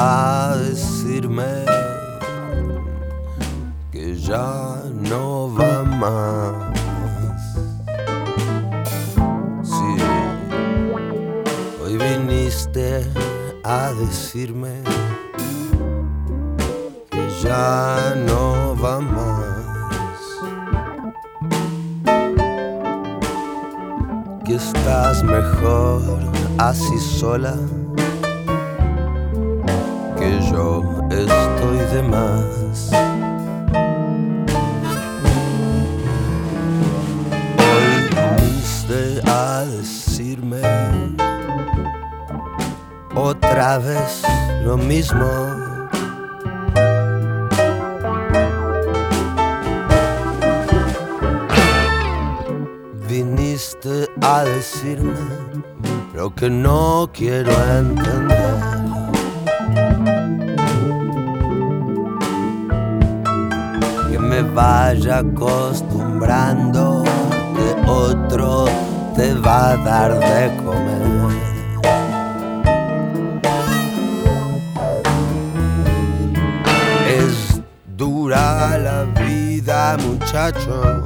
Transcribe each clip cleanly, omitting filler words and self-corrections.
a decirme que ya no va más. Sí, hoy viniste a decirme que ya no va más, que estás mejor así sola, que yo estoy de más. Hoy viniste a decirme otra vez lo mismo. Viniste a decirme lo que no quiero entender. Que me vaya acostumbrando, que otro te va a dar de comer. Es dura la vida, muchacho,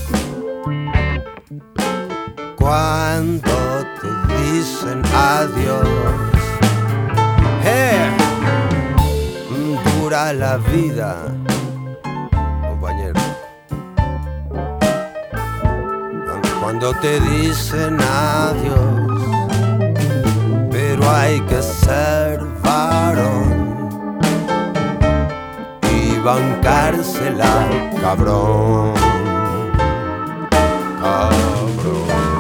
cuando te dicen adiós. Dura la vida, compañero, cuando te dicen adiós, pero hay que ser varón y bancársela, cabrón, cabrón.